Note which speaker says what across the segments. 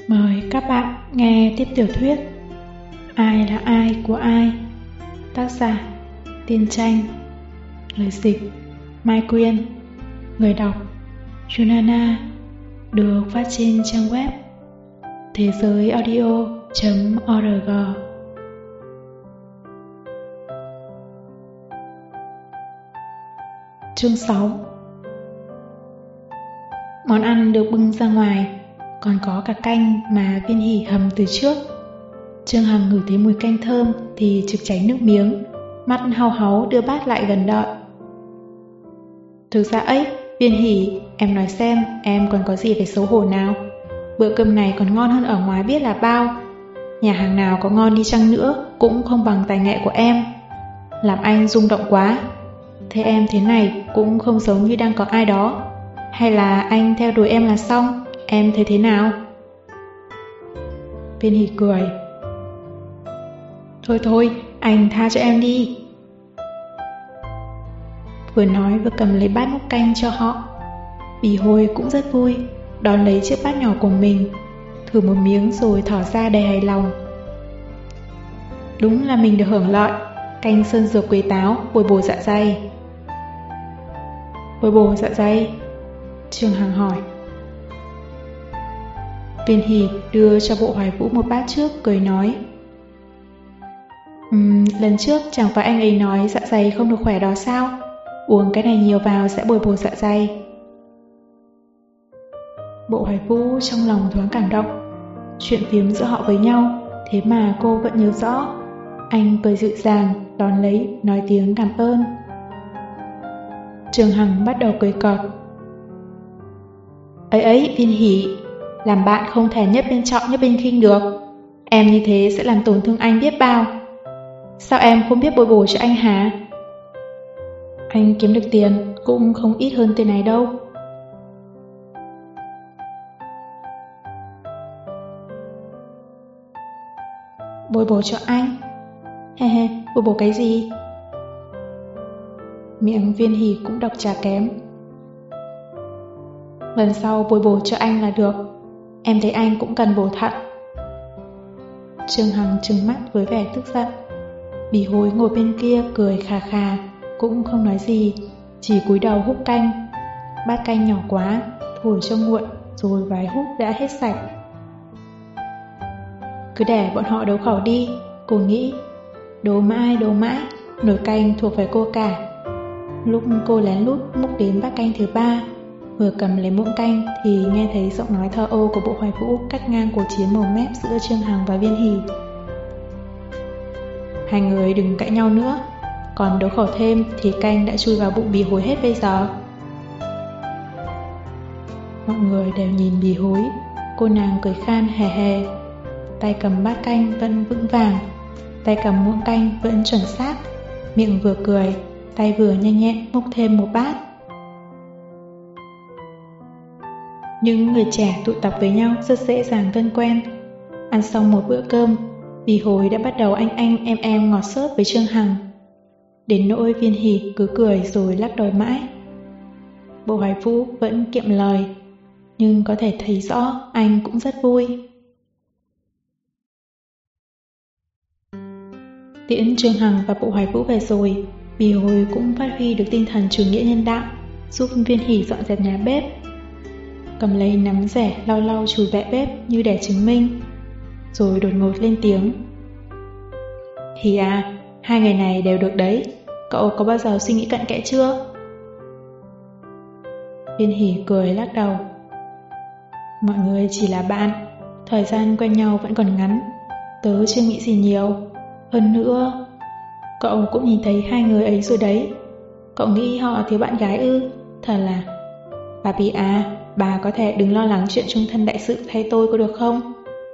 Speaker 1: Mời các bạn nghe tiếp tiểu thuyết Ai là ai của ai, tác giả Tiên Tranh, lời dịch Mai Quyên, người đọc Junana, được phát trên trang web thế giới audio.org. Chương 6. Món ăn được bưng ra ngoài, còn có cả canh mà Viên Hỷ hầm từ trước. Trương Hằng ngửi thấy mùi canh thơm thì trực cháy nước miếng, mắt hau háu đưa bát lại gần đợi. Thực ra ấy, Viên Hỷ, em nói xem em còn có gì phải xấu hổ nào. Bữa cơm này còn ngon hơn ở ngoài biết là bao. Nhà hàng nào có ngon đi chăng nữa cũng không bằng tài nghệ của em. Làm anh rung động quá. Thế em thế này cũng không giống như đang có ai đó. Hay là anh theo đuổi em là xong? Em thấy thế nào? Viên Hỷ cười. Thôi, anh tha cho em đi. Vừa nói vừa cầm lấy bát múc canh cho họ. Bì Hồi cũng rất vui, đón lấy chiếc bát nhỏ của mình, thử một miếng rồi thỏ ra đầy hài lòng. Đúng là mình được hưởng lợi, canh sơn dược quế táo, bồi bổ dạ dày. Bồi bổ dạ dày? Trương Hằng hỏi. Viên Hỷ đưa cho Bộ Hoài Vũ một bát trước, cười nói. Lần trước chẳng phải anh ấy nói dạ dày không được khỏe đó sao? Uống cái này nhiều vào sẽ bồi bổ dạ dày. Bộ Hoài Vũ trong lòng thoáng cảm động. Chuyện phiếm giữa họ với nhau, thế mà cô vẫn nhớ rõ. Anh cười dịu dàng, đón lấy, nói tiếng cảm ơn. Trương Hằng bắt đầu cười cợt. Ấy, Viên Hỷ, làm bạn không thể nhất bên trọng nhất bên khinh được. Em như thế sẽ làm tổn thương anh biết bao. Sao em không biết bồi bổ cho anh hả? Anh kiếm được tiền cũng không ít hơn tiền này đâu. Bồi bổ cho anh? He, bồi bổ cái gì? Miệng Viên Hỷ cũng đọc trà kém. Lần sau bồi bổ cho anh là được. Em thấy anh cũng cần bổ thận. Trương Hằng trừng mắt với vẻ tức giận. Bì Hồi ngồi bên kia cười khà khà, cũng không nói gì, chỉ cúi đầu húp canh. Bát canh nhỏ quá, thổi cho nguội, rồi vài hút đã hết sạch. Cứ để bọn họ đấu khẩu đi, cô nghĩ. Đấu mãi, nồi canh thuộc về cô cả. Lúc cô lén lút múc đến bát canh thứ 3, vừa cầm lấy muỗng canh thì nghe thấy giọng nói thơ âu của Bộ Hoài Vũ cắt ngang cuộc chiến mồm mép giữa Trương Hằng và Viên Hỷ. Hai người đừng cãi nhau nữa, còn đấu khẩu thêm thì canh đã chui vào bụng Bì Hối hết bây giờ. Mọi người đều nhìn Bì Hối, cô nàng cười khan hề hề. Tay cầm bát canh vẫn vững vàng, tay cầm muỗng canh vẫn chuẩn xác, miệng vừa cười, tay vừa nhanh nhẹn múc thêm một bát. Những người trẻ tụ tập với nhau rất dễ dàng thân quen. Ăn xong một bữa cơm, Bì Hối đã bắt đầu anh em ngọt xớt với Trương Hằng. Đến nỗi Viên Hỷ cứ cười rồi lắc đầu mãi. Bộ Hoài Vũ vẫn kiệm lời, nhưng có thể thấy rõ anh cũng rất vui. Tiễn Trương Hằng và Bộ Hoài Vũ về rồi, Bì Hối cũng phát huy được tinh thần chủ nghĩa nhân đạo, giúp Viên Hỷ dọn dẹp nhà bếp. Cầm lấy nắm rẻ lau lau chùi vẹ bếp như để chứng minh, rồi đột ngột lên tiếng. Hỷ à, hai người này đều được đấy, cậu có bao giờ suy nghĩ cặn kẽ chưa? Viên Hỷ cười lắc đầu. Mọi người chỉ là bạn, thời gian quen nhau vẫn còn ngắn, tớ chưa nghĩ gì nhiều. Hơn nữa, cậu cũng nhìn thấy hai người ấy rồi đấy. Cậu nghĩ họ thiếu bạn gái ư? Thật là... Bà Bì à, bà có thể đừng lo lắng chuyện chung thân đại sự thay tôi có được không?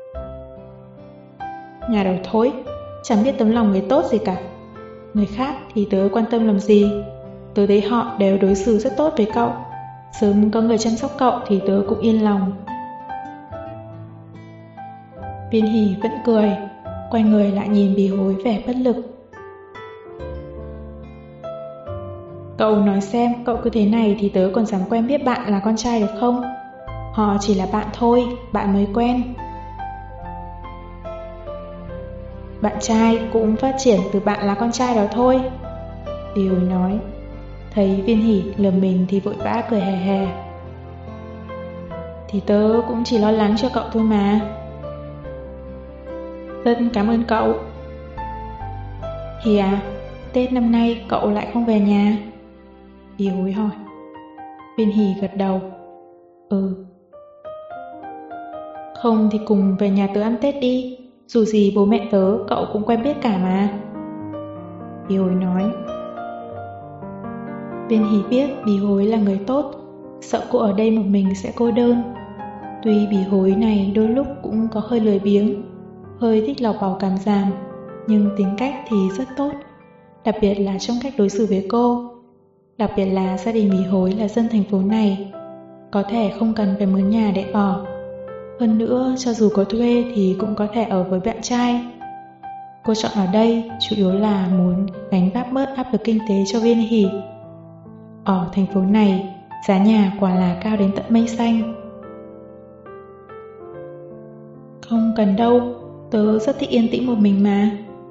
Speaker 1: Nhà đầu thối, chẳng biết tấm lòng người tốt gì cả. Người khác thì tớ quan tâm làm gì. Tớ thấy họ đều đối xử rất tốt với cậu. Sớm có người chăm sóc cậu thì tớ cũng yên lòng. Viên Hỷ vẫn cười, quay người lại nhìn Bì Hối vẻ bất lực. Cậu nói xem, cậu cứ thế này thì tớ còn dám quen biết bạn là con trai được không? Họ chỉ là bạn thôi, bạn mới quen. Bạn trai cũng phát triển từ bạn là con trai đó thôi, Bì Hối nói. Thấy Viên Hỷ lườm mình thì vội vã cười hè hè. Thì tớ cũng chỉ lo lắng cho cậu thôi mà. Rất cảm ơn cậu. Hỷ à, Tết năm nay cậu lại không về nhà? Bì Hối hỏi. Viên Hỷ gật đầu. Ừ. Không thì cùng về nhà tớ ăn Tết đi. Dù gì bố mẹ tớ cậu cũng quen biết cả mà, Bì Hối nói. Viên Hỷ biết Bì Hối là người tốt, sợ cô ở đây một mình sẽ cô đơn. Tuy Bì Hối này đôi lúc cũng có hơi lười biếng, hơi thích lọc vào cảm giảm, nhưng tính cách thì rất tốt, đặc biệt là trong cách đối xử với cô. Đặc biệt là gia đình Bì Hối là dân thành phố này, có thể không cần phải mướn nhà để ở. Hơn nữa, cho dù có thuê thì cũng có thể ở với bạn trai. Cô chọn ở đây chủ yếu là muốn gánh vác bớt áp lực kinh tế cho Viên Hỷ. Ở thành phố này, giá nhà quả là cao đến tận mây xanh. Không cần đâu, tớ rất thích yên tĩnh một mình mà.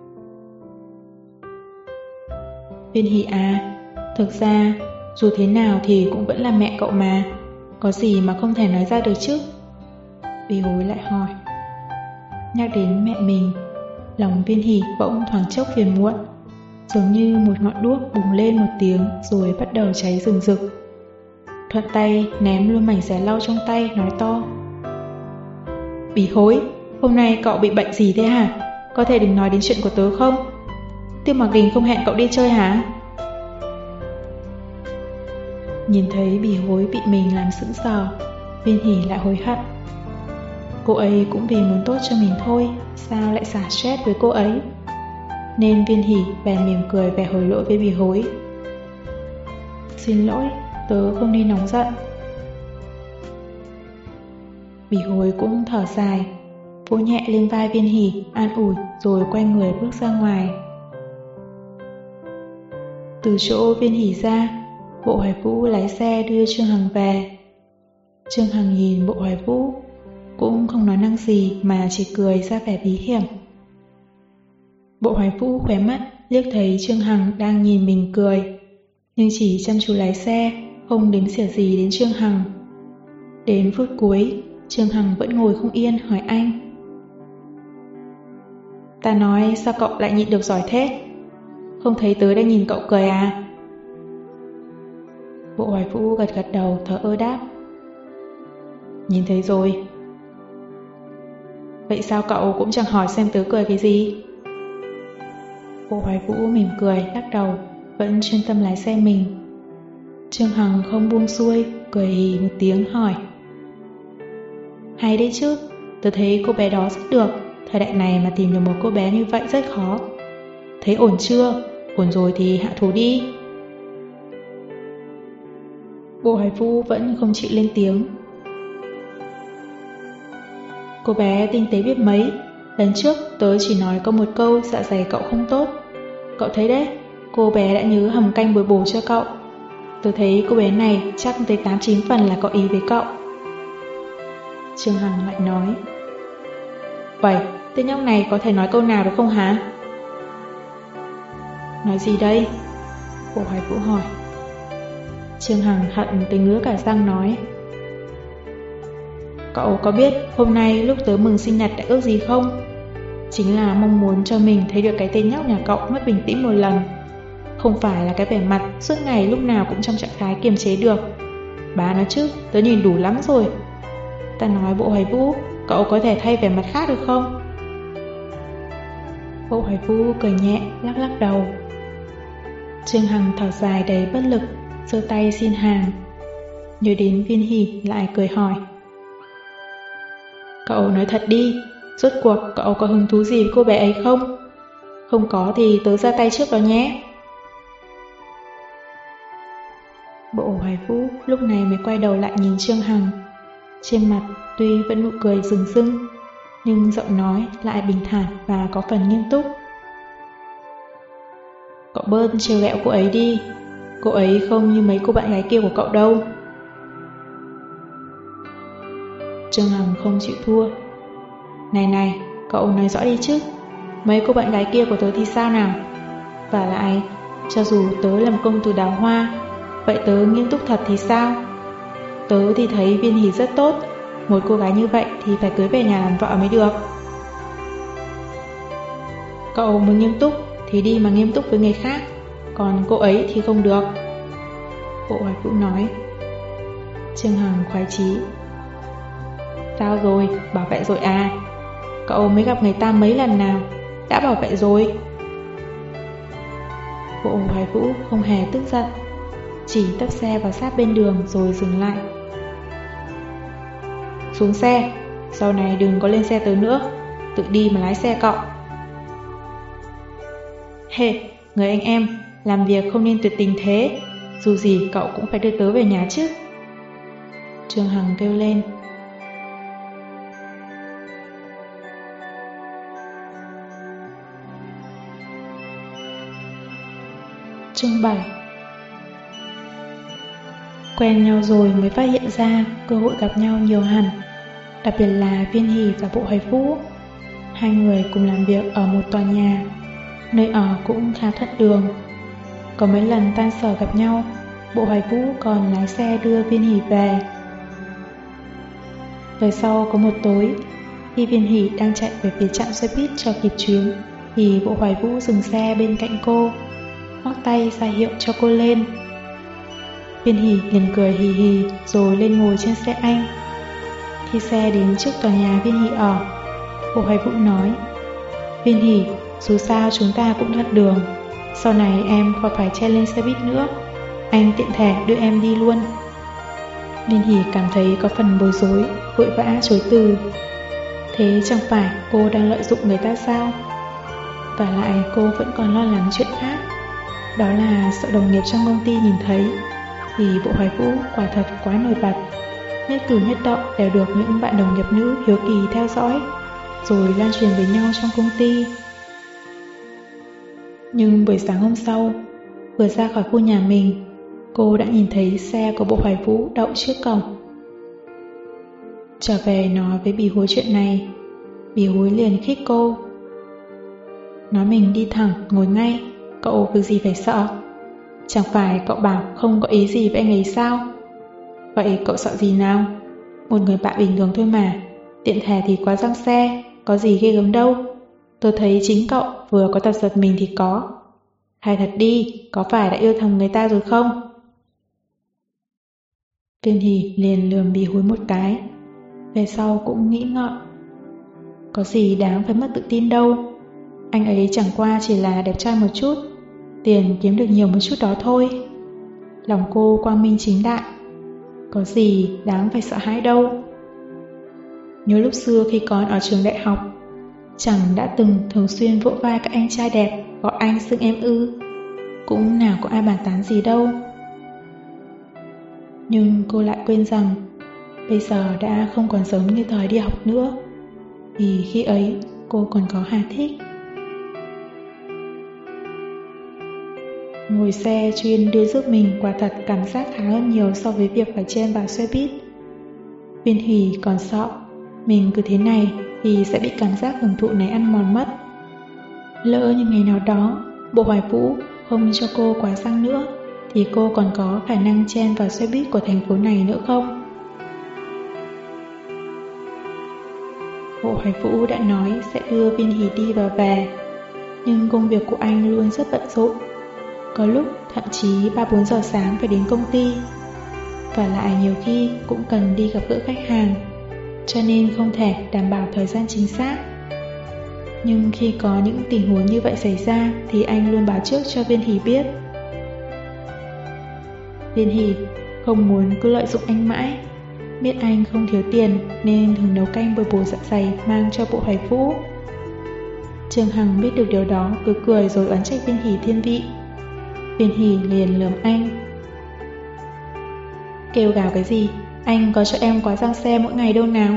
Speaker 1: Viên Hỷ à, thực ra dù thế nào thì cũng vẫn là mẹ cậu mà, có gì mà không thể nói ra được chứ? Bì Hối lại hỏi. Nhắc đến mẹ mình, lòng Viên Hỷ bỗng thoáng chốc phiền muộn, giống như một ngọn đuốc bùng lên một tiếng rồi bắt đầu cháy rừng rực. Thuận tay ném luôn mảnh giẻ lau trong tay, nói to. Bì Hối, hôm nay cậu bị bệnh gì thế hả? Có thể đừng nói đến chuyện của tớ không? Tiêu Mặc Đình không hẹn cậu đi chơi hả? Nhìn thấy Bì Hối bị mình làm sững sờ, Viên Hỷ lại hối hận. Cô ấy cũng vì muốn tốt cho mình thôi, sao lại xả stress với cô ấy? Nên Viên Hỷ bèn mỉm cười vẻ hối lỗi với Bì Hối. Xin lỗi, tớ không nên nóng giận. Bì Hối cũng thở dài, vỗ nhẹ lên vai Viên Hỷ, an ủi rồi quay người bước ra ngoài. Từ chỗ Viên Hỷ ra, Bộ Hoài Vũ lái xe đưa Trương Hằng về. Trương Hằng nhìn Bộ Hoài Vũ, cũng không nói năng gì mà chỉ cười ra vẻ bí hiểm. Bộ Hoài Vũ khóe mắt liếc thấy Trương Hằng đang nhìn mình cười, nhưng chỉ chăm chú lái xe, không đếm xỉa gì đến Trương Hằng. Đến phút cuối, Trương Hằng vẫn ngồi không yên hỏi anh. Ta nói sao cậu lại nhịn được giỏi thế? Không thấy tớ đang nhìn cậu cười à? Bộ Hoài Vũ gật gật đầu thở ơ đáp. Nhìn thấy rồi. Vậy sao cậu cũng chẳng hỏi xem tớ cười cái gì? Bộ Hoài Vũ mỉm cười lắc đầu, vẫn chuyên tâm lái xe mình. Trương Hằng không buông xuôi, cười hì một tiếng hỏi. Hay đấy chứ, tớ thấy cô bé đó rất được. Thời đại này mà tìm được một cô bé như vậy rất khó. Thấy ổn chưa? Ổn rồi thì hạ thủ đi. Bộ Hoài Vũ vẫn không chịu lên tiếng. Cô bé tinh tế biết mấy. Lần trước tớ chỉ nói có một câu dạ dày cậu không tốt. Cậu thấy đấy, cô bé đã nhớ hầm canh bồi bổ cho cậu. Tớ thấy cô bé này chắc tới 8-9 phần là có ý với cậu. Trương Hằng lại nói. Vậy, tên nhóc này có thể nói câu nào được không hả? Nói gì đây? Bộ Hoài Vũ hỏi. Trương Hằng hận tới ngứa cả răng nói. Cậu có biết hôm nay lúc tớ mừng sinh nhật đã ước gì không? Chính là mong muốn cho mình thấy được cái tên nhóc nhà cậu mất bình tĩnh một lần. Không phải là cái vẻ mặt suốt ngày lúc nào cũng trong trạng thái kiềm chế được. Bà nói chứ, tớ nhìn đủ lắm rồi. Ta nói Bộ Hoài Vũ, cậu có thể thay vẻ mặt khác được không? Bộ Hoài Vũ cười nhẹ, lắc lắc đầu. Trương Hằng thở dài đầy bất lực, giơ tay xin hàng. Nhớ đến Viên Hỷ lại cười hỏi. Cậu nói thật đi, rốt cuộc cậu có hứng thú gì với cô bé ấy không? Không có thì tớ ra tay trước đó nhé. Bộ Hoài Vũ lúc này mới quay đầu lại nhìn Trương Hằng. Trên mặt tuy vẫn nụ cười rừng rưng, nhưng giọng nói lại bình thản và có phần nghiêm túc. Cậu bớt trêu ghẹo cô ấy đi, cô ấy không như mấy cô bạn gái kia của cậu đâu. Trương Hằng không chịu thua. Này này, cậu nói rõ đi chứ. mấy cô bạn gái kia của tớ thì sao nào? Và lại, cho dù tớ làm công tử đào hoa, vậy tớ nghiêm túc thật thì sao? Tớ thì thấy Viên Hỷ rất tốt, một cô gái như vậy thì phải cưới về nhà làm vợ mới được. Cậu muốn nghiêm túc thì đi mà nghiêm túc với người khác, còn cô ấy thì không được. Bộ Hoài Vũ nói. Trương Hằng khoái chí. Sao rồi, bảo vệ rồi à? Cậu mới gặp người ta mấy lần nào, đã bảo vệ rồi. Bộ Hoài Vũ không hề tức giận, chỉ tấp xe vào sát bên đường rồi dừng lại. Xuống xe, sau này đừng có lên xe tớ nữa, tự đi mà lái xe cậu. Hê, người anh em, làm việc không nên tuyệt tình thế, dù gì cậu cũng phải đưa tớ về nhà chứ. Trương Hằng kêu lên. Chương 7. Quen nhau rồi mới phát hiện ra cơ hội gặp nhau nhiều hẳn, đặc biệt là Viên Hỷ và Bộ Hoài Vũ. Hai người cùng làm việc ở một tòa nhà, nơi ở cũng khá thuận đường. Có mấy lần tan sở gặp nhau, Bộ Hoài Vũ còn lái xe đưa Viên Hỷ về. Về sau có một tối, khi Viên Hỷ đang chạy về phía trạm xe buýt cho kịp chuyến, thì Bộ Hoài Vũ dừng xe bên cạnh cô, khoác tay ra hiệu cho cô lên. Viên Hỷ liền cười hì hì rồi lên ngồi trên xe anh. Khi xe đến trước tòa nhà Viên Hỷ ở, Bộ Hoài Vũ nói: Viên Hỷ, dù sao chúng ta cũng thuận đường, sau này em khỏi phải chen lên xe buýt nữa, anh tiện thể đưa em đi luôn. Viên Hỷ cảm thấy có phần bối rối, vội vã chối từ. Thế chẳng phải cô đang lợi dụng người ta sao? Và lại cô vẫn còn lo lắng chuyện khác, đó là sợ đồng nghiệp trong công ty nhìn thấy. Thì Bộ Hoài Vũ quả thật quá nổi bật, nhất cử nhất động đều được những bạn đồng nghiệp nữ hiếu kỳ theo dõi, rồi lan truyền với nhau trong công ty. Nhưng buổi sáng hôm sau, vừa ra khỏi khu nhà mình, cô đã nhìn thấy xe của Bộ Hoài Vũ đậu trước cổng. Trở về nói với Bì Hối chuyện này, Bì Hối liền khích cô: nói mình đi thẳng, ngồi ngay, cậu việc gì phải sợ? Chẳng phải cậu bảo không có ý gì với anh ấy sao? Vậy cậu sợ gì nào? Một người bạn bình thường thôi mà, tiện thể thì quá giăng xe, có gì ghê gớm đâu. Tôi thấy chính cậu vừa có tật giật mình thì có. Hay thật đi, có phải đã yêu thầm người ta rồi không? Viên Hỷ liền lườm Bì Hối một cái, về sau cũng nghĩ ngợi. Có gì đáng phải mất tự tin đâu, anh ấy chẳng qua chỉ là đẹp trai một chút, tiền kiếm được nhiều một chút đó thôi. Lòng cô quang minh chính đại, có gì đáng phải sợ hãi đâu. Nhớ lúc xưa khi còn ở trường đại học, chẳng đã từng thường xuyên vỗ vai các anh trai đẹp gọi anh xưng em ư? Cũng nào có ai bàn tán gì đâu. Nhưng cô lại quên rằng bây giờ đã không còn giống như thời đi học nữa, vì khi ấy cô còn có Hà Thích. Ngồi xe chuyên đưa rước mình quả thật cảm giác khá hơn nhiều so với việc phải chen vào xe buýt. Viên Hỷ còn sợ mình cứ thế này thì sẽ bị cảm giác hưởng thụ này ăn mòn mất. Lỡ như ngày nào đó Bộ Hoài Vũ không cho cô quá xăng nữa, thì cô còn có khả năng chen vào xe buýt của thành phố này nữa không? Bộ Hoài Vũ đã nói sẽ đưa Viên Hỷ đi và về, nhưng công việc của anh luôn rất bận rộn, có lúc thậm chí 3-4 giờ sáng phải đến công ty, và lại nhiều khi cũng cần đi gặp gỡ khách hàng, cho nên không thể đảm bảo thời gian chính xác. Nhưng khi có những tình huống như vậy xảy ra thì anh luôn báo trước cho Viên Hỷ biết. Viên Hỷ không muốn cứ lợi dụng anh mãi, biết anh không thiếu tiền nên thường nấu canh bồi bổ dạ dày mang cho Bộ Hoài Vũ. Trương Hằng biết được điều đó cứ cười rồi oán trách Viên Hỷ thiên vị. Viên Hỷ liền lườm anh: kêu gào cái gì, anh có cho em quá giăng xe mỗi ngày đâu nào.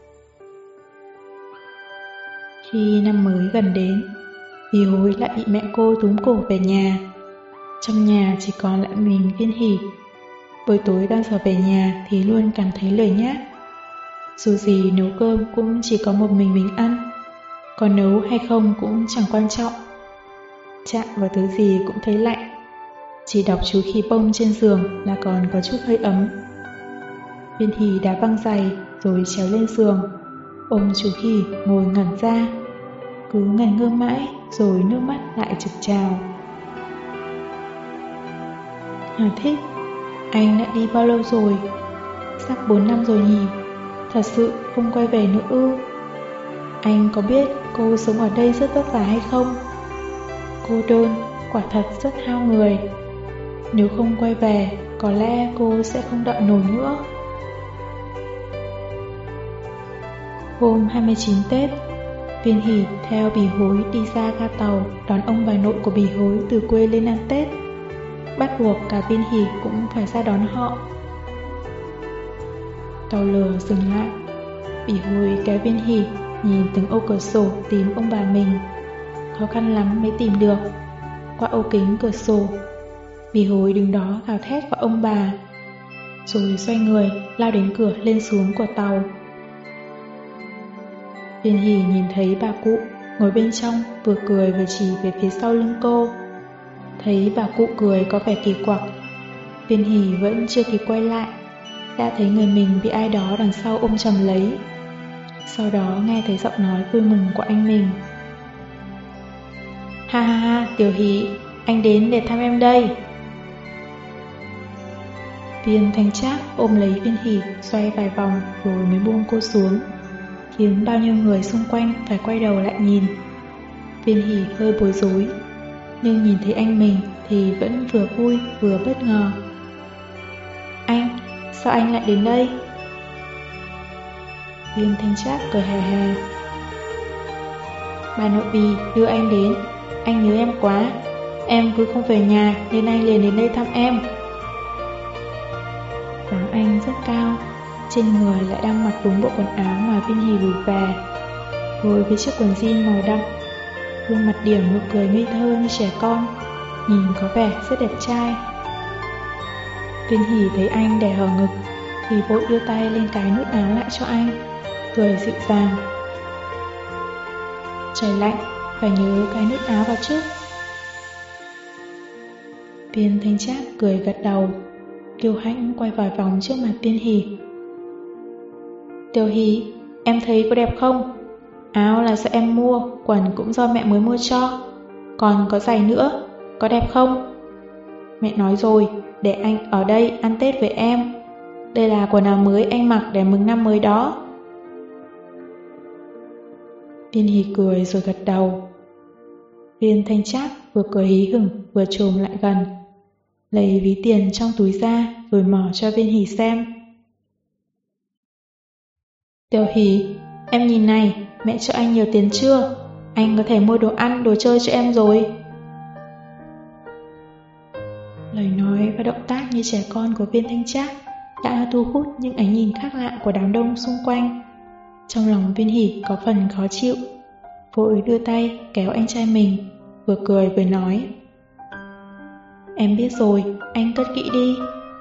Speaker 1: Khi năm mới gần đến, Bì Hối lại bị mẹ cô túm cổ về nhà. Trong nhà chỉ còn lại mình Viên Hỷ. Buổi tối đang giờ về nhà thì luôn cảm thấy lười nhác. Dù gì nấu cơm cũng chỉ có một mình ăn, có nấu hay không cũng chẳng quan trọng. Chạm vào thứ gì cũng thấy lạnh. Chỉ đọc chú khí bông trên giường là còn có chút hơi ấm. Viên Hỷ đá băng giày rồi trèo lên giường, ôm chú khỉ ngồi ngẩn ra, cứ ngẩn ngơ mãi rồi nước mắt lại trực trào. Hà Thích, anh đã đi bao lâu rồi? Sắp 4 năm rồi nhỉ? Thật sự không quay về nữa ư? Anh có biết cô sống ở đây rất vất vả hay không? Cô đơn, quả thật rất hao người. Nếu không quay về, có lẽ cô sẽ không đợi nổi nữa. Hôm 29 Tết, Viên Hỷ theo Bỉ Hối đi ra ga tàu đón ông bà nội của Bỉ Hối từ quê lên ăn Tết. Bắt buộc cả Viên Hỷ cũng phải ra đón họ. Tàu lửa dừng lại. Bỉ Hối kéo Viên Hỷ nhìn từng ô cửa sổ tìm ông bà mình. Khó khăn lắm mới tìm được. Qua ô kính cửa sổ, Bỉ Hối đứng đó gào thét vào ông bà, rồi xoay người lao đến cửa lên xuống của tàu. Viên Hỷ nhìn thấy bà cụ ngồi bên trong, vừa cười vừa chỉ về phía sau lưng cô. Thấy bà cụ cười có vẻ kỳ quặc, Viên Hỷ vẫn chưa kịp quay lại, đã thấy người mình bị ai đó đằng sau ôm chầm lấy. Sau đó nghe thấy giọng nói vui mừng của anh mình. Ha ha ha, Tiểu Hỷ, anh đến để thăm em đây. Viên Thanh Trác ôm lấy Viên Hỷ xoay vài vòng rồi mới buông cô xuống, khiến bao nhiêu người xung quanh phải quay đầu lại nhìn. Viên Hỷ hơi bối rối, nhưng nhìn thấy anh mình thì vẫn vừa vui vừa bất ngờ. Anh, sao anh lại đến đây? Viên Thanh Trác cười hề hề. Bà nội Bì đưa anh đến, anh nhớ em quá. Em cứ không về nhà nên anh liền đến đây thăm em. Dáng anh rất cao, trên người lại đang mặc đúng bộ quần áo mà Viên Hỷ gửi về, phối với chiếc quần jean màu đậm. Gương mặt điểm nụ cười ngây thơ như trẻ con, nhìn có vẻ rất đẹp trai. Viên Hỷ thấy anh đè hở ngực thì vội đưa tay lên cái nút áo lại cho anh, cười dịu dàng. Trời lạnh, phải nhớ cái nút áo vào trước. Viên Thanh Trác cười gật đầu, kiêu hãnh quay vài vòng trước mặt Viên Hỷ. Tiểu Hỷ, em thấy có đẹp không? Áo là do em mua, quần cũng do mẹ mới mua cho. Còn có giày nữa, có đẹp không? Mẹ nói rồi, để anh ở đây ăn Tết với em. Đây là quần áo mới anh mặc để mừng năm mới đó. Viên Hỷ cười rồi gật đầu. Viên Thanh Trác vừa cười hí hửng vừa chồm lại gần, lấy ví tiền trong túi ra rồi mở cho Viên Hỷ xem. Tiểu Hỷ, em nhìn này, mẹ cho anh nhiều tiền chưa? Anh có thể mua đồ ăn, đồ chơi cho em rồi. Lời nói và động tác như trẻ con của Viên Thanh Trác đã thu hút những ánh nhìn khác lạ của đám đông xung quanh. Trong lòng Viên Hỷ có phần khó chịu, vội đưa tay kéo anh trai mình, vừa cười vừa nói. Em biết rồi, anh cất kỹ đi.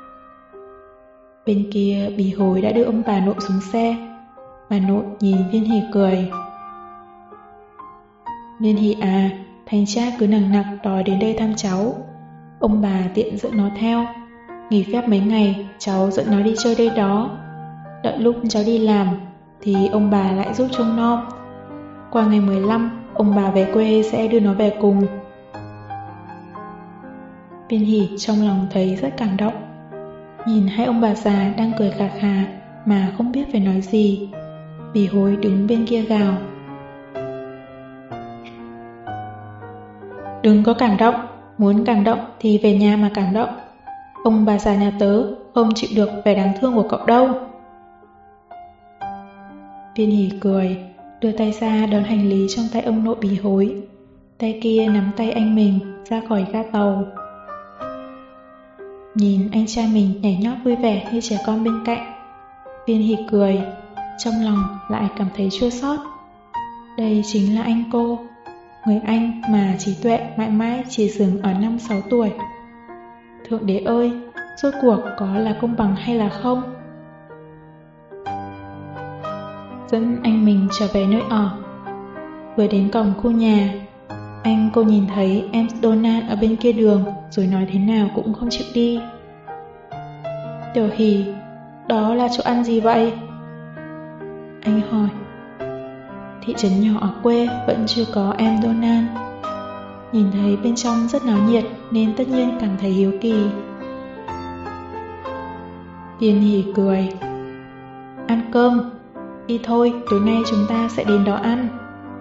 Speaker 1: Bên kia Bỉ Hối đã đưa ông bà nội xuống xe. Bà nội nhìn Viên Hỷ cười. Viên Hỷ à, Thanh Trác cứ nằng nặc đòi đến đây thăm cháu. Ông bà tiện dẫn nó theo. Nghỉ phép mấy ngày, cháu dẫn nó đi chơi đây đó. Đợi lúc cháu đi làm thì ông bà lại giúp trông nom. Qua ngày 15, ông bà về quê sẽ đưa nó về cùng. Viên Hỷ trong lòng thấy rất cảm động. Nhìn hai ông bà già đang cười khà khà mà không biết phải nói gì. Bỉ Hối đứng bên kia gào. Đừng có cảm động, muốn cảm động thì về nhà mà cảm động. Ông bà già nhà tớ không chịu được vẻ đáng thương của cậu đâu. Viên Hỷ cười, đưa tay ra đón hành lý trong tay ông nội Bỉ Hối. Tay kia nắm tay anh mình ra khỏi ga tàu. Nhìn anh trai mình nhảy nhót vui vẻ như trẻ con bên cạnh, Viên Hỷ cười, trong lòng lại cảm thấy chua xót. Đây chính là anh cô, người anh mà trí tuệ mãi mãi chỉ dừng ở 5-6 tuổi. Thượng đế ơi, rốt cuộc có là công bằng hay là không? Dẫn anh mình trở về nơi ở. Vừa đến cổng khu nhà, cô nhìn thấy em Donald ở bên kia đường, rồi nói thế nào cũng không chịu đi. Tiểu Hỷ, đó là chỗ ăn gì vậy? Anh hỏi. Thị trấn nhỏ ở quê vẫn chưa có em Donald. Nhìn thấy bên trong rất náo nhiệt nên tất nhiên cảm thấy hiếu kỳ. Viên Hỷ cười. Ăn cơm, đi thôi, tối nay chúng ta sẽ đến đó ăn.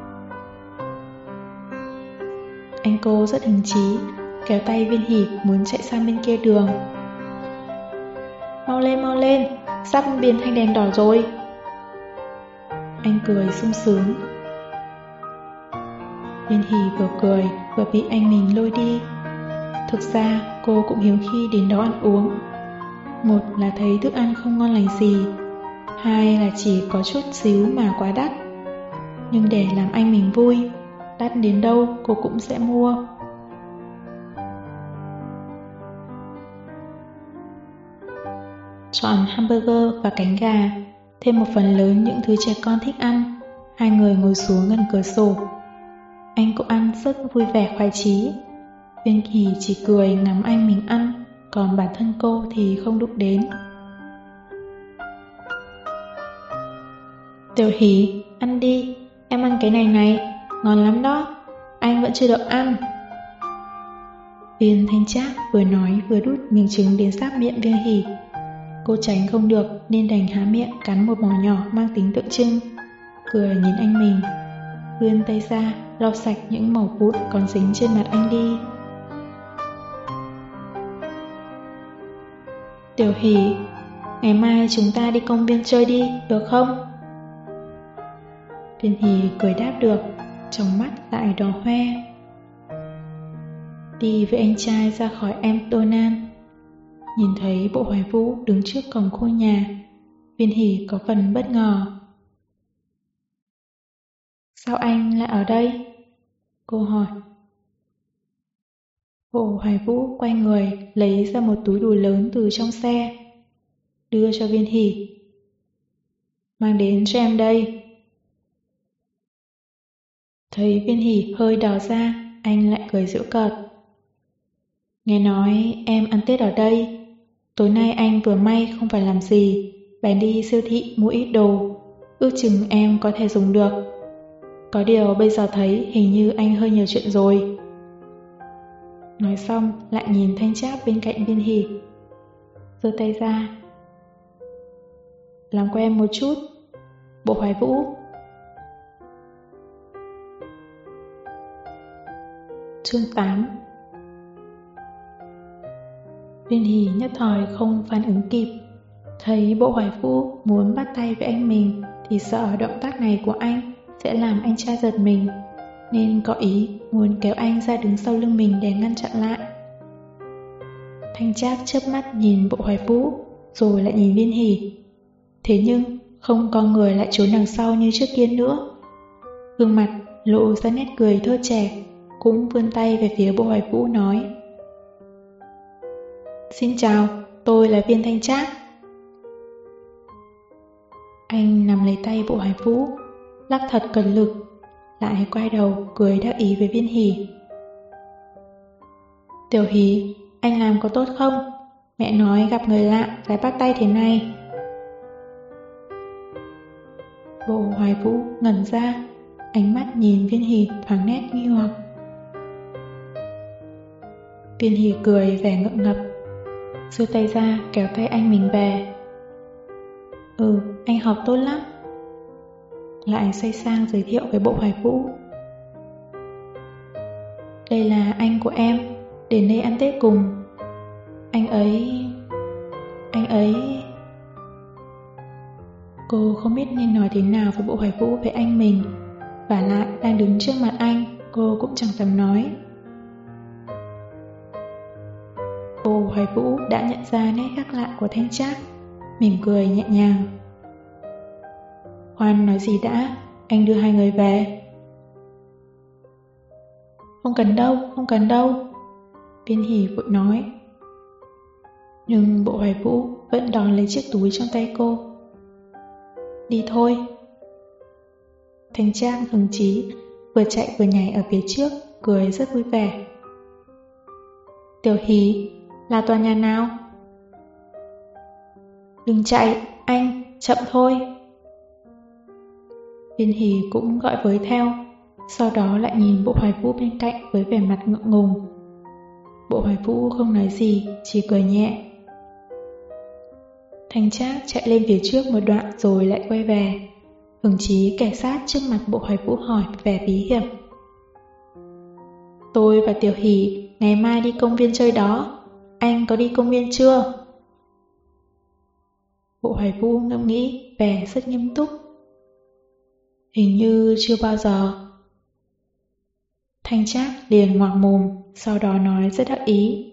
Speaker 1: Anh cô rất hứng chí, kéo tay Viên Hỷ muốn chạy sang bên kia đường. Mau lên, sắp biến thành đèn đỏ rồi. Anh cười sung sướng. Viên Hỷ vừa cười vừa bị anh mình lôi đi. Thực ra cô cũng hiếm khi đến đó ăn uống. Một là thấy thức ăn không ngon lành gì, hai là chỉ có chút xíu mà quá đắt. Nhưng để làm anh mình vui, đắt đến đâu cô cũng sẽ mua. Chọn hamburger và cánh gà, thêm một phần lớn những thứ trẻ con thích ăn. Hai người ngồi xuống gần cửa sổ. Anh cũng ăn rất vui vẻ khoái chí. Viên Hỷ chỉ cười ngắm anh mình ăn, còn bản thân cô thì không đụng đến. Tiểu Hỷ, ăn đi, em ăn cái này, ngon lắm đó, anh vẫn chưa được ăn. Viên Thanh Trác vừa nói vừa đút miếng trứng đến sát miệng Viên Hỷ. Cô tránh không được nên đành há miệng cắn một mẩu nhỏ mang tính tượng trưng, cười nhìn anh mình, vươn tay ra lau sạch những mẩu vụn còn dính trên mặt anh đi. Tiểu Hỷ, ngày mai chúng ta đi công viên chơi đi, được không? Viên Hỷ cười đáp được, trong mắt lại đỏ hoe. Đi với anh trai ra khỏi em Donald. Nhìn thấy Bộ Hoài Vũ đứng trước cổng khu nhà, Viên Hỷ có phần bất ngờ. Sao anh lại ở đây? Cô hỏi. Bộ Hoài Vũ quay người lấy ra một túi đồ lớn từ trong xe, đưa cho Viên Hỷ. Mang đến cho em đây. Thấy Viên Hỷ hơi đỏ ra, anh lại cười giễu cợt. Nghe nói em ăn Tết ở đây. Tối nay anh vừa may không phải làm gì, bèn đi siêu thị mua ít đồ, ước chừng em có thể dùng được. Có điều bây giờ thấy hình như anh hơi nhiều chuyện rồi. Nói xong lại nhìn Thanh Trác bên cạnh Viên Hỷ, giơ tay ra. Làm quen một chút, Bộ Hoài Vũ. Chương 8. Viên Hỷ nhất thời không phản ứng kịp. Thấy Bộ Hoài Vũ muốn bắt tay với anh mình thì sợ động tác này của anh sẽ làm anh trai giật mình, nên có ý muốn kéo anh ra đứng sau lưng mình để ngăn chặn lại. Thanh Trác chớp mắt nhìn Bộ Hoài Vũ, rồi lại nhìn Viên Hỷ. Thế nhưng không có người lại trốn đằng sau như trước kia nữa. Gương mặt lộ ra nét cười thơ trẻ, cũng vươn tay về phía Bộ Hoài Vũ nói: Xin chào, tôi là Viên Thanh Trác. Anh nắm lấy tay Bộ Hoài Vũ, lắc thật cẩn lực, lại quay đầu cười đắc ý với Viên Hỷ. Tiểu Hỷ, anh làm có tốt không? Mẹ nói gặp người lạ phải bắt tay thế này. Bộ Hoài Vũ ngẩn ra, ánh mắt nhìn Viên Hỷ thoáng nét nghi hoặc. Viên Hỷ cười vẻ ngượng ngập, giơ tay ra kéo tay anh mình về. Anh học tốt lắm. Lại xoay sang giới thiệu với Bộ Hoài Vũ. Đây là anh của em, đến đây ăn Tết cùng. Anh ấy... Cô không biết nên nói thế nào với Bộ Hoài Vũ về anh mình, và lại đang đứng trước mặt anh, cô cũng chẳng dám nói. Bộ Hoài Vũ đã nhận ra nét khác lạ của Thanh Trác, mỉm cười nhẹ nhàng. Khoan nói gì đã, anh đưa hai người về. Không cần đâu, Viên Hỷ vội nói. Nhưng Bộ Hoài Vũ vẫn đón lấy chiếc túi trong tay cô. Đi thôi. Thanh Trác hứng chí vừa chạy vừa nhảy ở phía trước, cười rất vui vẻ. Tiểu Hỷ, là tòa nhà nào? Đừng chạy, anh, chậm thôi. Viên Hỷ cũng gọi với theo, sau đó lại nhìn Bộ Hoài Vũ bên cạnh với vẻ mặt ngượng ngùng. Bộ Hoài Vũ không nói gì, chỉ cười nhẹ. Thanh Trác chạy lên phía trước một đoạn rồi lại quay về. Hứng chí kẻ sát trước mặt Bộ Hoài Vũ hỏi vẻ bí hiểm. Tôi và Tiểu Hỷ ngày mai đi công viên chơi đó. Anh có đi công viên chưa? Bộ Hoài Vũ ngẫm nghĩ, vẻ rất nghiêm túc. Hình như chưa bao giờ. Thanh Trác liền ngoạc mồm, sau đó nói rất đắc ý.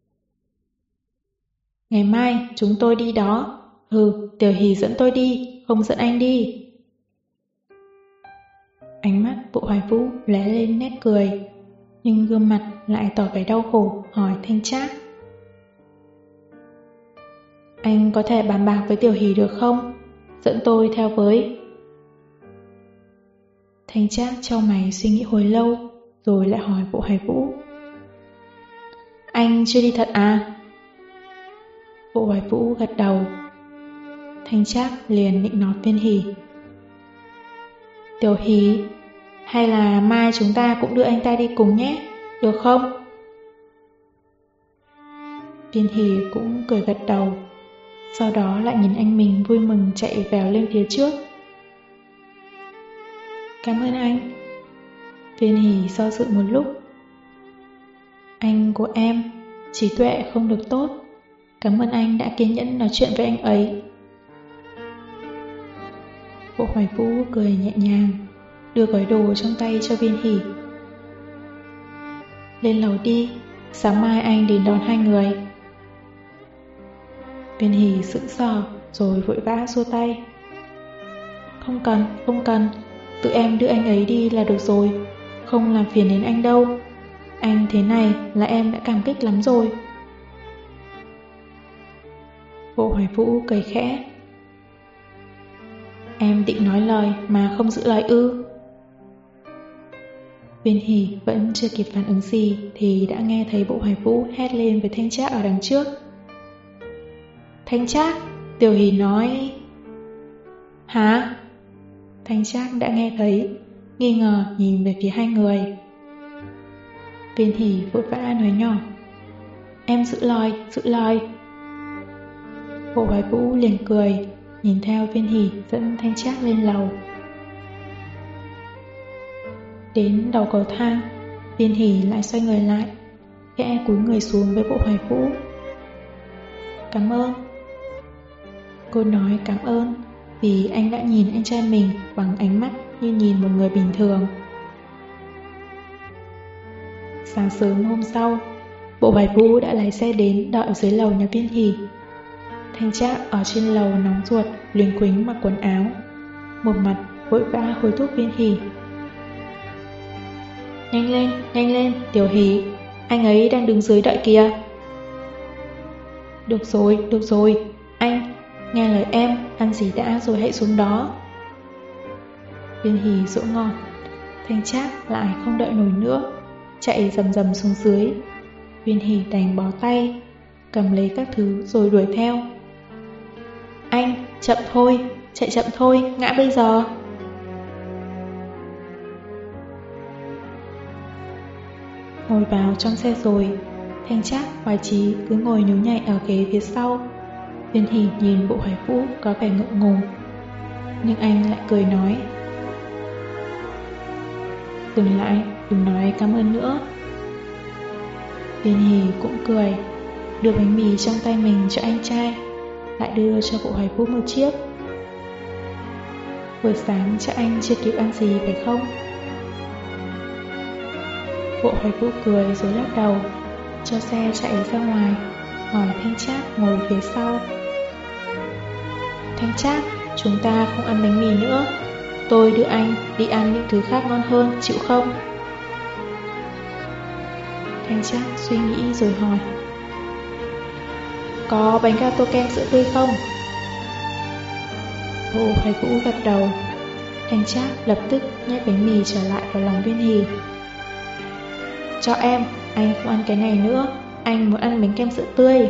Speaker 1: Ngày mai chúng tôi đi đó. Tiểu Hỷ dẫn tôi đi, không dẫn anh đi. Ánh mắt Bộ Hoài Vũ lóe lên nét cười, nhưng gương mặt lại tỏ vẻ đau khổ, hỏi Thanh Trác. Anh có thể bàn bạc với Tiểu Hỷ được không? Dẫn tôi theo với. Thanh Trác chau mày suy nghĩ hồi lâu, rồi lại hỏi Bộ Hoài Vũ. Anh chưa đi thật à? Bộ Hoài Vũ gật đầu. Thanh Trác liền nịnh nọt Viên Hỷ. Tiểu Hỷ, hay là mai chúng ta cũng đưa anh ta đi cùng nhé, được không? Viên Hỷ cũng cười gật đầu, sau đó lại nhìn anh mình vui mừng chạy vèo lên phía trước. Cảm ơn anh. Viên Hỷ do dự một lúc. Anh của em, trí tuệ không được tốt. Cảm ơn anh đã kiên nhẫn nói chuyện với anh ấy. Bộ Hoài Vũ cười nhẹ nhàng, đưa gói đồ trong tay cho Viên Hỷ. Lên lầu đi, sáng mai anh đến đón hai người. Viên Hỷ sững sờ rồi vội vã xua tay. Không cần, tự em đưa anh ấy đi là được rồi, không làm phiền đến anh đâu. Anh thế này là em đã cảm kích lắm rồi. Bộ Hoài Vũ cười khẽ. Em định nói lời mà không giữ lời ư? Viên Hỷ vẫn chưa kịp phản ứng gì thì đã nghe thấy Bộ Hoài Vũ hét lên với Thanh Trác ở đằng trước. Thanh Trác, Tiểu Hỷ nói... Hả? Thanh Trác đã nghe thấy, nghi ngờ nhìn về phía hai người. Viên Hỷ vội vã nói nhỏ. Em giữ lời. Bộ Hoài Vũ liền cười, nhìn theo Viên Hỷ dẫn Thanh Trác lên lầu. Đến đầu cầu thang, Viên Hỷ lại xoay người lại, khẽ cúi người xuống với Bộ Hoài Vũ. Cảm ơn. Cô nói cảm ơn vì anh đã nhìn anh trai mình bằng ánh mắt như nhìn một người bình thường. Sáng sớm hôm sau, Bộ Hoài Vũ đã lái xe đến đợi dưới lầu nhà Viên Hỷ. Thanh Trác ở trên lầu nóng ruột, luyến quính mặc quần áo, một mặt vội vã hối thúc Viên Hỷ. Nhanh lên, Tiểu Hỷ, anh ấy đang đứng dưới đợi kìa. Được rồi, anh, nghe lời em, ăn gì đã rồi hãy xuống đó. Viên Hỷ dỗ ngọt, Thanh Trác lại không đợi nổi nữa, chạy rầm xuống dưới. Viên Hỷ đành bó tay, cầm lấy các thứ rồi đuổi theo. Anh, chậm thôi, chạy chậm thôi, ngã bây giờ. Ngồi vào trong xe rồi, Thanh Trác, Hoài Chí cứ ngồi nhún nhảy ở ghế phía sau. Viên Hỷ nhìn Bộ Hoài Vũ có vẻ ngượng ngùng, nhưng anh lại cười nói. Dừng lại, đừng nói cảm ơn nữa. Viên Hỷ cũng cười, đưa bánh mì trong tay mình cho anh trai, lại đưa cho Bộ Hoài Vũ một chiếc. Buổi sáng chắc anh chưa kịp ăn gì phải không? Bộ Hoài Vũ cười rồi lắc đầu, cho xe chạy ra ngoài, hỏi Thanh Trác ngồi phía sau. Thanh Trác, chúng ta không ăn bánh mì nữa, tôi đưa anh đi ăn những thứ khác ngon hơn, chịu không? Thanh Trác suy nghĩ rồi hỏi. Có bánh gato kem sữa tươi không? Bộ Hoài Vũ gật đầu. Thanh Trác lập tức nhét bánh mì trở lại vào lòng Viên Hỷ. Cho em, anh không ăn cái này nữa, anh muốn ăn bánh kem sữa tươi.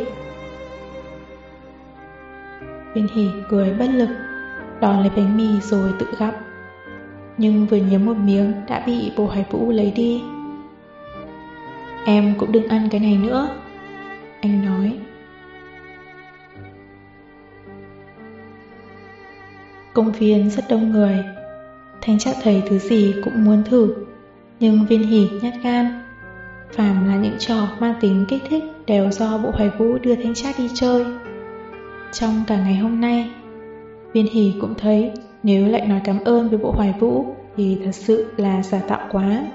Speaker 1: Viên Hỷ cười bất lực, đón lấy bánh mì rồi tự gặm. Nhưng vừa nhấm một miếng đã bị Bộ Hoài Vũ lấy đi. Em cũng đừng ăn cái này nữa, anh nói. Công viên rất đông người. Thanh Trác thấy thứ gì cũng muốn thử, nhưng Viên Hỷ nhát gan. Phàm là những trò mang tính kích thích đều do Bộ Hoài Vũ đưa Thanh Trác đi chơi. Trong cả ngày hôm nay, Viên Hỷ cũng thấy nếu lại nói cảm ơn với Bộ Hoài Vũ thì thật sự là giả tạo quá.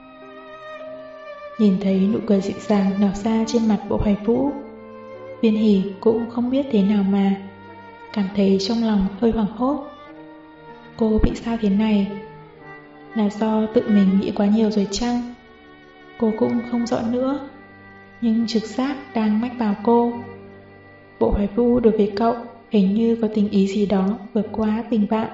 Speaker 1: Nhìn thấy nụ cười dịu dàng nở ra trên mặt Bộ Hoài Vũ, Viên Hỷ cũng không biết thế nào mà cảm thấy trong lòng hơi hoảng hốt. Cô bị sao thế này? Là do tự mình nghĩ quá nhiều rồi chăng? Cô cũng không rõ nữa, nhưng trực giác đang mách bảo cô. Bộ Hoài Vũ đối với cậu hình như có tình ý gì đó vượt quá tình bạn.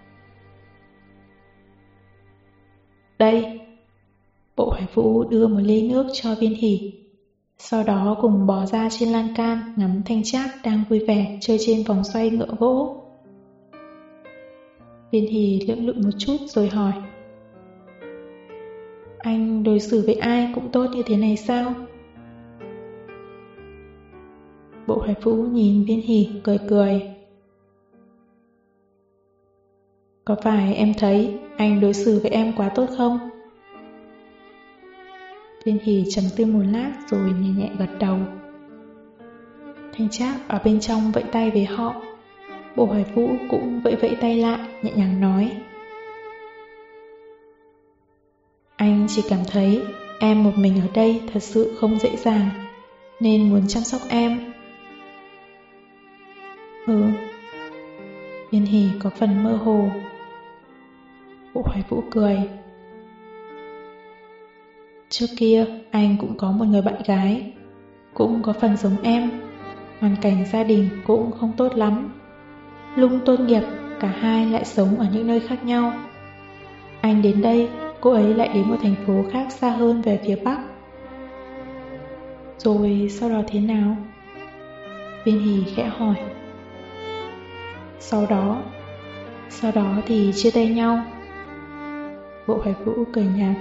Speaker 1: Đây. Bộ Hoài Vũ đưa một ly nước cho Viên Hỷ, sau đó cùng bò ra trên lan can ngắm Thanh Trác đang vui vẻ chơi trên vòng xoay ngựa gỗ. Viên Hỷ lưỡng lự một chút rồi hỏi: Anh đối xử với ai cũng tốt như thế này sao? Bộ Hoài Vũ nhìn Viên Hỷ cười cười. Có phải em thấy anh đối xử với em quá tốt không? Viên Hỷ trầm tư một lát rồi nhẹ nhẹ gật đầu. Thanh Trác ở bên trong vẫy tay với họ. Bộ Hoài Vũ cũng vẫy tay lại, nhẹ nhàng nói: Anh chỉ cảm thấy em một mình ở đây thật sự không dễ dàng, nên muốn chăm sóc em. Viên Hỷ có phần mơ hồ. Bộ Hoài Vũ cười. Trước kia anh cũng có một người bạn gái, cũng có phần giống em. Hoàn cảnh gia đình cũng không tốt lắm. Lung tốt nghiệp, cả hai lại sống ở những nơi khác nhau. Anh đến đây, cô ấy lại đến một thành phố khác xa hơn về phía Bắc. Rồi sau đó thế nào? Viên Hỷ khẽ hỏi. Sau đó thì chia tay nhau. Bộ Hoài Vũ cười nhạt.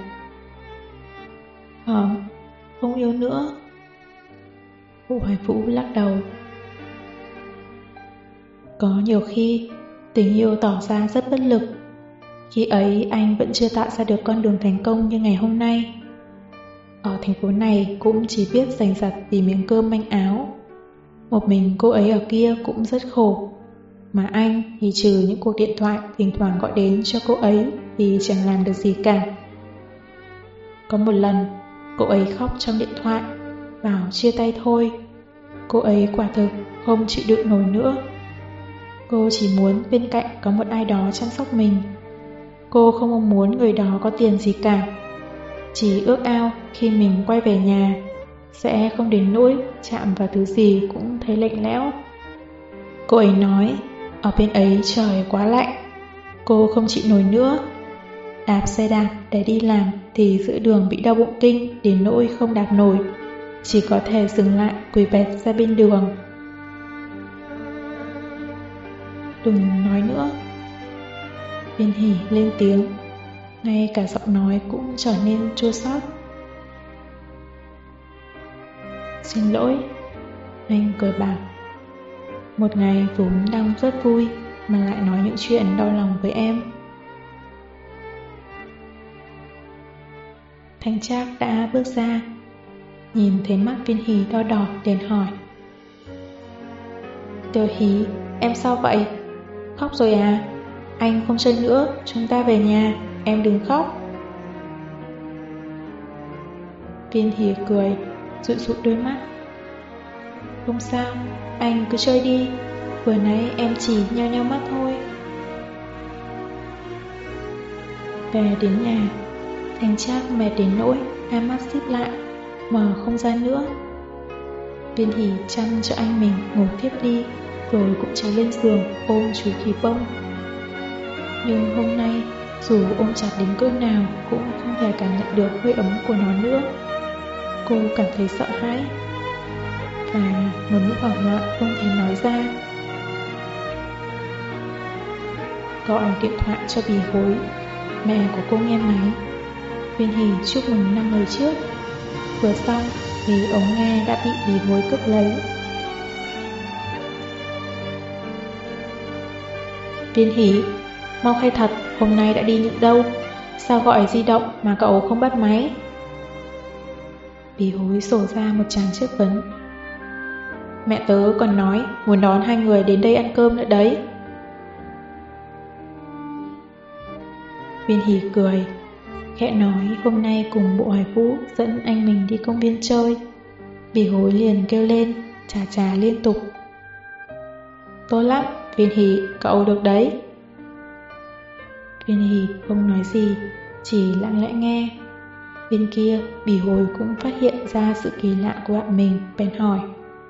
Speaker 1: Không yêu nữa. Bộ Hoài Vũ lắc đầu. Có nhiều khi tình yêu tỏ ra rất bất lực. Khi ấy anh vẫn chưa tạo ra được con đường thành công như ngày hôm nay. Ở thành phố này cũng chỉ biết giành giật vì miếng cơm manh áo. Một mình cô ấy ở kia cũng rất khổ. Mà anh thì trừ những cuộc điện thoại thỉnh thoảng gọi đến cho cô ấy thì chẳng làm được gì cả. Có một lần cô ấy khóc trong điện thoại, bảo chia tay thôi. Cô ấy quả thực không chịu đựng nổi nữa. Cô chỉ muốn bên cạnh có một ai đó chăm sóc mình. Cô không mong muốn người đó có tiền gì cả, chỉ ước ao khi mình quay về nhà sẽ không đến nỗi chạm vào thứ gì cũng thấy lạnh lẽo. Cô ấy nói ở bên ấy trời quá lạnh, cô không chịu nổi nữa. Đạp xe đạp để đi làm thì giữa đường bị đau bụng kinh đến nỗi không đạp nổi, chỉ có thể dừng lại quỳ bệt ra bên đường. Đừng nói nữa. Viên Hỷ lên tiếng, ngay cả giọng nói cũng trở nên chua xót. Xin lỗi, anh cười bảo. Một ngày vốn đang rất vui mà lại nói những chuyện đau lòng với em. Thanh Trác đã bước ra, nhìn thấy mắt Viên Hỷ đỏ đỏ liền hỏi. Tiểu Hỷ, em sao vậy? Khóc rồi à? Anh không chơi nữa, chúng ta về nhà, em đừng khóc. Viên Hỷ cười, dụi dụi đôi mắt. Không sao, anh cứ chơi đi, vừa nãy em chỉ nheo nheo mắt thôi. Về đến nhà, Thanh Trác mệt đến nỗi hai mắt díp lại, mở không ra nữa. Viên Hỷ chăm cho anh mình ngủ thiếp đi, rồi cũng trèo lên giường ôm chú khỉ bông. Nhưng hôm nay, dù ôm chặt đến cỡ nào cũng không thể cảm nhận được hơi ấm của nó nữa. Cô cảm thấy sợ hãi và một nỗi hoảng loạn không thể nói ra. Gọi điện thoại cho Bỉ Hối. Mẹ của cô nghe máy. Viên Hỷ chúc mừng năm mới trước. Vừa xong thì ống nghe đã bị Bỉ Hối cướp lấy. Viên Hỷ, mau khai thật, hôm nay đã đi những đâu? Sao gọi di động mà cậu không bắt máy? Bỉ Hối sổ ra một tràng chất vấn. Mẹ tớ còn nói muốn đón hai người đến đây ăn cơm nữa đấy. Viên Hỷ cười, khẽ nói hôm nay cùng Bộ Hoài Vũ dẫn anh mình đi công viên chơi. Bỉ Hối liền kêu lên, chà chà liên tục. Tốt lắm, Viên Hỷ, cậu được đấy. Viên Hỷ không nói gì, chỉ lặng lẽ nghe. Bên kia, Bỉ Hối cũng phát hiện ra sự kỳ lạ của bạn mình, bèn hỏi.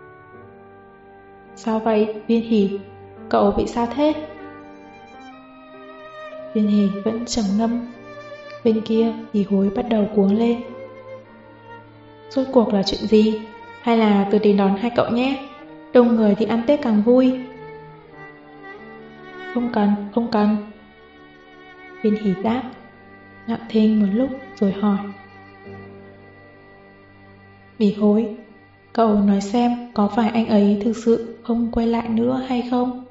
Speaker 1: Sao vậy, Viên Hỷ? Cậu bị sao thế? Viên Hỷ vẫn trầm ngâm. Bên kia, Bỉ Hối bắt đầu cuống lên. Rốt cuộc là chuyện gì? Hay là tôi đến đón hai cậu nhé? Đông người thì ăn Tết càng vui. Không cần, không cần. Viên Hỷ đáp, lặng thinh một lúc rồi hỏi. Bỉ Hối, cậu nói xem có phải anh ấy thực sự không quay lại nữa hay không?